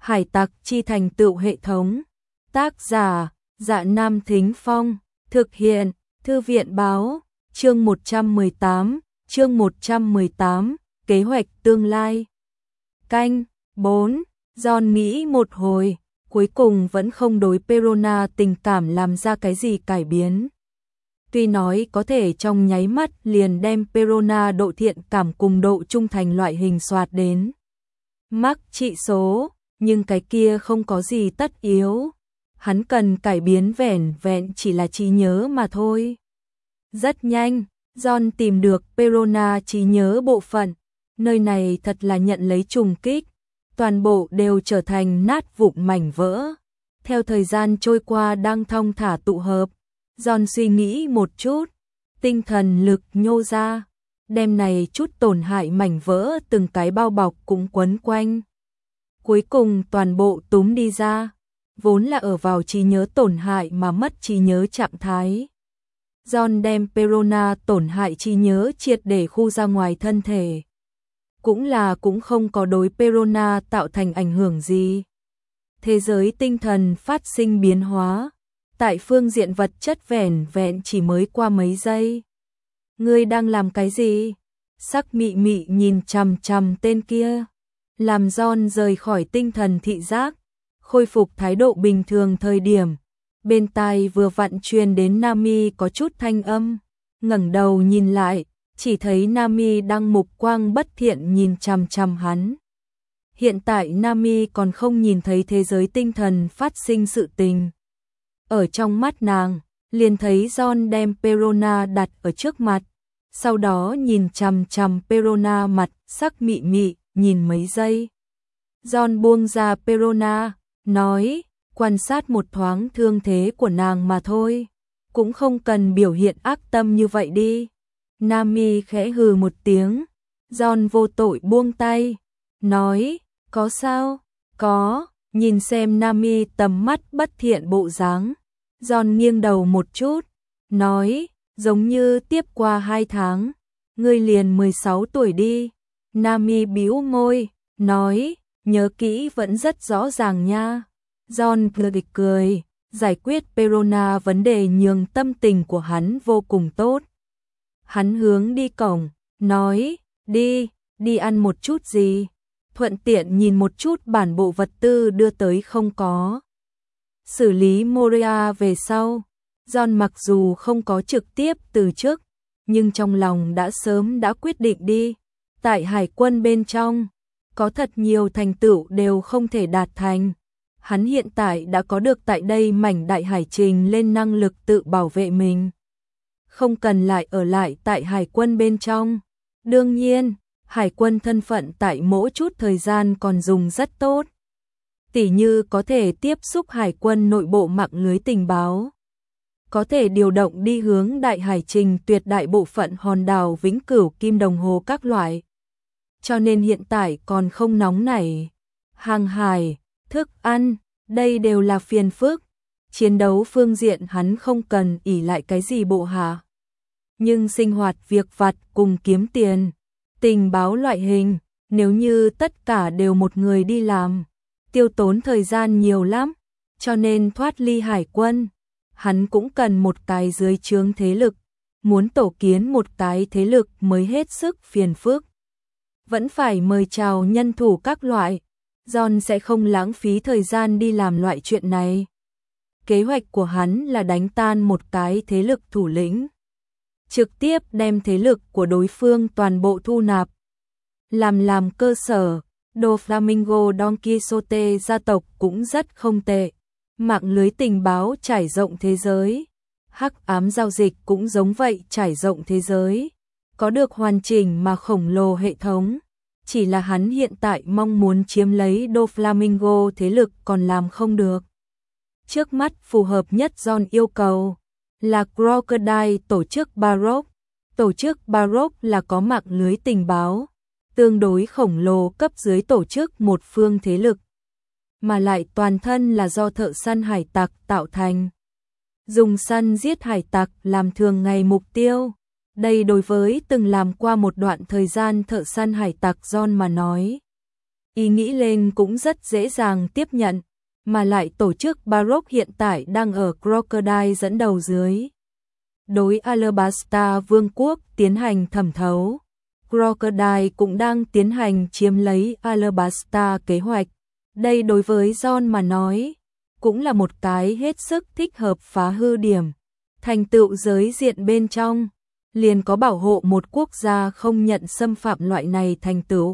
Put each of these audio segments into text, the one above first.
Hải tặc chi thành tựu hệ thống. Tác giả: Dạ Nam Thính Phong. Thực hiện: Thư viện báo. Chương 118, kế hoạch tương lai. Canh 4. John nghĩ một hồi, cuối cùng vẫn không đối Perona tình cảm làm ra cái gì cải biến. Tuy nói có thể trong nháy mắt liền đem Perona độ thiện cảm cùng độ trung thành loại hình soạt đến mắc trị số, nhưng cái kia không có gì tất yếu. Hắn cần cải biến vẻn vẹn chỉ là trí nhớ mà thôi. Rất nhanh, John tìm được Perona trí nhớ bộ phận. Nơi này thật là nhận lấy trùng kích. Toàn bộ đều trở thành nát vụn mảnh vỡ. Theo thời gian trôi qua đang thong thả tụ hợp, John suy nghĩ một chút, tinh thần lực nhô ra, đem này chút tổn hại mảnh vỡ từng cái bao bọc cũng quấn quanh. Cuối cùng toàn bộ túm đi ra, vốn là ở vào trí nhớ tổn hại mà mất trí nhớ trạng thái. John đem Perona tổn hại trí nhớ triệt để khu ra ngoài thân thể. Cũng không có đối Perona tạo thành ảnh hưởng gì. Thế giới tinh thần phát sinh biến hóa, tại phương diện vật chất vẻn vẹn chỉ mới qua mấy giây. Ngươi đang làm cái gì? Sắc mị mị nhìn chằm chằm tên kia, làm John rời khỏi tinh thần thị giác, khôi phục thái độ bình thường thời điểm. Bên tai vừa vặn truyền đến Nami có chút thanh âm, ngẩng đầu nhìn lại, chỉ thấy Nami đang mục quang bất thiện nhìn chằm chằm hắn. Hiện tại Nami còn không nhìn thấy thế giới tinh thần phát sinh sự tình. Ở trong mắt nàng, liền thấy John đem Perona đặt ở trước mặt, sau đó nhìn chằm chằm Perona mặt sắc mị mị, nhìn mấy giây. John buông ra Perona, nói, quan sát một thoáng thương thế của nàng mà thôi, cũng không cần biểu hiện ác tâm như vậy đi. Nami khẽ hừ một tiếng, John vô tội buông tay, nói, có sao? Có, nhìn xem Nami tầm mắt bất thiện bộ dáng. John nghiêng đầu một chút, nói, giống như tiếp qua 2 tháng, ngươi liền 16 tuổi đi. Nami bĩu môi, nói, nhớ kỹ vẫn rất rõ ràng nha. John cười, giải quyết Perona vấn đề nhường tâm tình của hắn vô cùng tốt. Hắn hướng đi cổng, nói, đi ăn một chút gì, thuận tiện nhìn một chút bản bộ vật tư đưa tới không có. Xử lý Moria về sau, John mặc dù không có trực tiếp từ chức, nhưng trong lòng đã sớm đã quyết định đi. Tại hải quân bên trong, có thật nhiều thành tựu đều không thể đạt thành. Hắn hiện tại đã có được tại đây mảnh đại hải trình lên năng lực tự bảo vệ mình. Không cần lại ở lại tại hải quân bên trong. Đương nhiên, hải quân thân phận tại mỗi chút thời gian còn dùng rất tốt. Tỉ như có thể tiếp xúc hải quân nội bộ mạng lưới tình báo. Có thể điều động đi hướng đại hải trình tuyệt đại bộ phận hòn đảo Vĩnh Cửu Kim Đồng Hồ các loại. Cho nên hiện tại còn không nóng nảy. Hàng hải, thức ăn, đây đều là phiền phức. Chiến đấu phương diện hắn không cần ỷ lại cái gì bộ hạ. Nhưng sinh hoạt việc vặt cùng kiếm tiền, tình báo loại hình, nếu như tất cả đều một người đi làm, tiêu tốn thời gian nhiều lắm. Cho nên thoát ly hải quân, hắn cũng cần một cái dưới trướng thế lực. Muốn tổ kiến một cái thế lực mới hết sức phiền phức. Vẫn phải mời chào nhân thủ các loại. John sẽ không lãng phí thời gian đi làm loại chuyện này. Kế hoạch của hắn là đánh tan một cái thế lực thủ lĩnh, trực tiếp đem thế lực của đối phương toàn bộ thu nạp. Làm cơ sở, Doflamingo Don Quixote gia tộc cũng rất không tệ. Mạng lưới tình báo trải rộng thế giới. Hắc ám giao dịch cũng giống vậy trải rộng thế giới. Có được hoàn chỉnh mà khổng lồ hệ thống. Chỉ là hắn hiện tại mong muốn chiếm lấy Doflamingo thế lực còn làm không được. Trước mắt phù hợp nhất John yêu cầu là Crocodile tổ chức Baroque. Tổ chức Baroque là có mạng lưới tình báo tương đối khổng lồ cấp dưới tổ chức một phương thế lực, mà lại toàn thân là do thợ săn hải tặc tạo thành. Dùng săn giết hải tặc làm thường ngày mục tiêu. Đây đối với từng làm qua một đoạn thời gian thợ săn hải tặc John mà nói, ý nghĩ lên cũng rất dễ dàng tiếp nhận, mà lại tổ chức Baroque hiện tại đang ở Crocodile dẫn đầu dưới. Đối Alabasta Vương quốc tiến hành thẩm thấu, Crocodile cũng đang tiến hành chiếm lấy Alabasta kế hoạch. Đây đối với John mà nói, cũng là một cái hết sức thích hợp phá hư điểm. Thành tựu giới diện bên trong, liền có bảo hộ một quốc gia không nhận xâm phạm loại này thành tựu.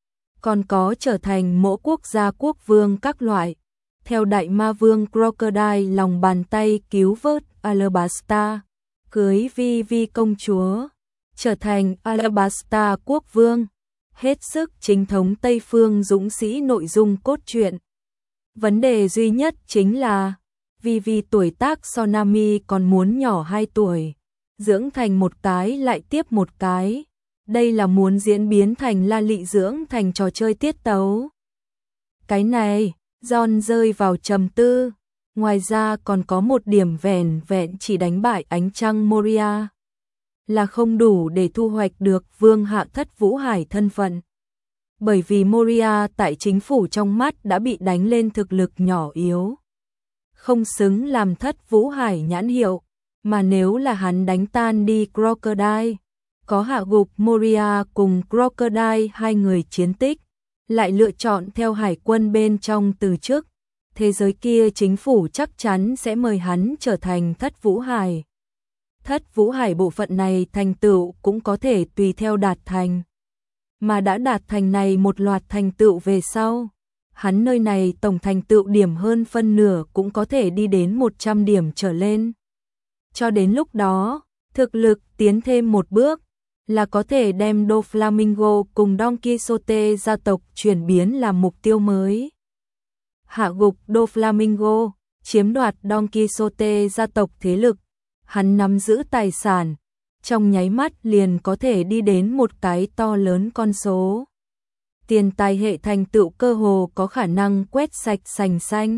Còn có trở thành mỗi quốc gia quốc vương các loại. Theo đại ma vương Crocodile lòng bàn tay cứu vớt Alabasta, cưới Vi công chúa, trở thành Alabasta quốc vương, hết sức chính thống Tây phương dũng sĩ nội dung cốt truyện. Vấn đề duy nhất chính là, Vi tuổi tác so Nami còn muốn nhỏ 2 tuổi, dưỡng thành một cái lại tiếp một cái. Đây là muốn diễn biến thành la lị dưỡng thành trò chơi tiết tấu. Cái này, John rơi vào trầm tư. Ngoài ra còn có một điểm vẻn vẹn chỉ đánh bại ánh trăng Moria là không đủ để thu hoạch được vương hạ Thất Vũ Hải thân phận. Bởi vì Moria tại chính phủ trong mắt đã bị đánh lên thực lực nhỏ yếu, không xứng làm Thất Vũ Hải nhãn hiệu, mà nếu là hắn đánh tan đi Crocodile, có hạ gục Moria cùng Crocodile hai người chiến tích, lại lựa chọn theo hải quân bên trong từ chức, thế giới kia chính phủ chắc chắn sẽ mời hắn trở thành Thất Vũ Hải. Thất Vũ Hải bộ phận này thành tựu cũng có thể tùy theo đạt thành. Mà đã đạt thành này một loạt thành tựu về sau, hắn nơi này tổng thành tựu điểm hơn phân nửa cũng có thể đi đến 100 điểm trở lên. Cho đến lúc đó, thực lực tiến thêm một bước, là có thể đem Doflamingo cùng Don Quixote gia tộc chuyển biến làm mục tiêu mới. Hạ gục Doflamingo, chiếm đoạt Don Quixote gia tộc thế lực, hắn nắm giữ tài sản, trong nháy mắt liền có thể đi đến một cái to lớn con số. Tiền tài hệ thành tựu cơ hồ có khả năng quét sạch sành xanh.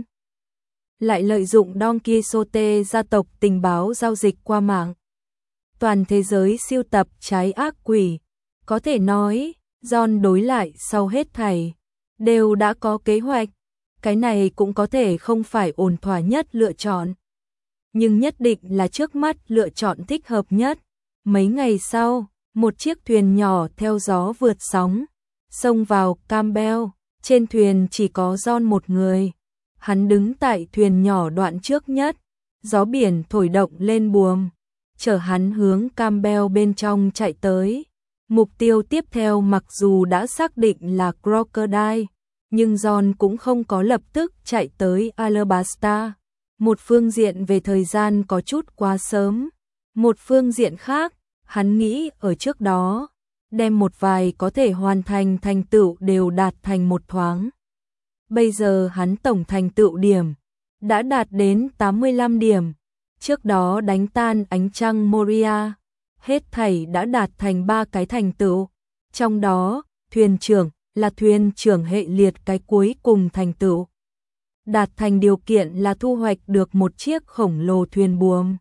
Lại lợi dụng Don Quixote gia tộc tình báo giao dịch qua mạng. Toàn thế giới siêu tập trái ác quỷ, có thể nói, John đối lại sau hết thảy, đều đã có kế hoạch, cái này cũng có thể không phải ổn thỏa nhất lựa chọn. Nhưng nhất định là trước mắt lựa chọn thích hợp nhất. Mấy ngày sau, một chiếc thuyền nhỏ theo gió vượt sóng, xông vào Campbell, trên thuyền chỉ có John một người. Hắn đứng tại thuyền nhỏ đoạn trước nhất, gió biển thổi động lên buồm, chở hắn hướng Campbell bên trong chạy tới. Mục tiêu tiếp theo mặc dù đã xác định là Crocodile, nhưng John cũng không có lập tức chạy tới Alabasta. Một phương diện về thời gian có chút quá sớm, một phương diện khác, hắn nghĩ ở trước đó, đem một vài có thể hoàn thành thành tựu đều đạt thành một thoáng. Bây giờ hắn tổng thành tựu điểm đã đạt đến 85 điểm. Trước đó đánh tan ánh trăng Moria, hết thảy đã đạt thành 3 cái thành tựu. Trong đó, thuyền trưởng là thuyền trưởng hệ liệt cái cuối cùng thành tựu. Đạt thành điều kiện là thu hoạch được một chiếc khổng lồ thuyền buồm.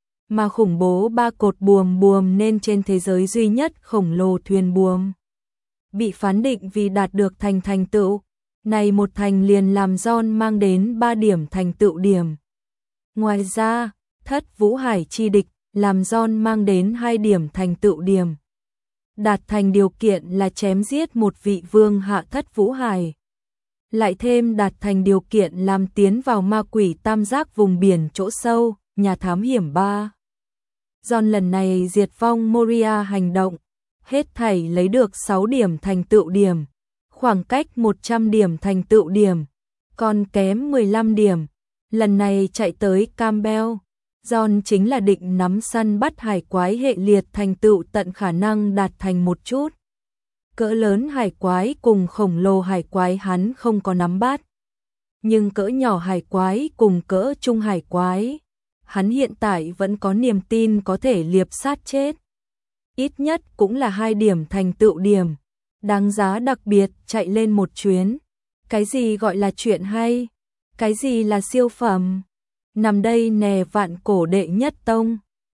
Mà khủng bố 3 cột buồm nên trên thế giới duy nhất khổng lồ thuyền buồm. Bị phán định vì đạt được thành tựu. Này một thành liền làm John mang đến 3 điểm thành tựu điểm. Ngoài ra, Thất Vũ Hải chi địch làm John mang đến 2 điểm thành tựu điểm. Đạt thành điều kiện là chém giết một vị vương hạ Thất Vũ Hải. Lại thêm đạt thành điều kiện làm tiến vào ma quỷ tam giác vùng biển chỗ sâu, nhà thám hiểm 3. John lần này diệt vong Moria hành động, hết thảy lấy được 6 điểm thành tựu điểm. Khoảng cách 100 điểm thành tựu điểm, còn kém 15 điểm. Lần này chạy tới Campbell, John chính là định nắm săn bắt hải quái hệ liệt thành tựu tận khả năng đạt thành một chút. Cỡ lớn hải quái cùng khổng lồ hải quái hắn không có nắm bắt. Nhưng cỡ nhỏ hải quái cùng cỡ trung hải quái, hắn hiện tại vẫn có niềm tin có thể liệp sát chết. Ít nhất cũng là 2 điểm thành tựu điểm. Đáng giá đặc biệt chạy lên một chuyến. Cái gì gọi là chuyện hay? Cái gì là siêu phẩm? Nằm đây nè vạn cổ đệ nhất tông.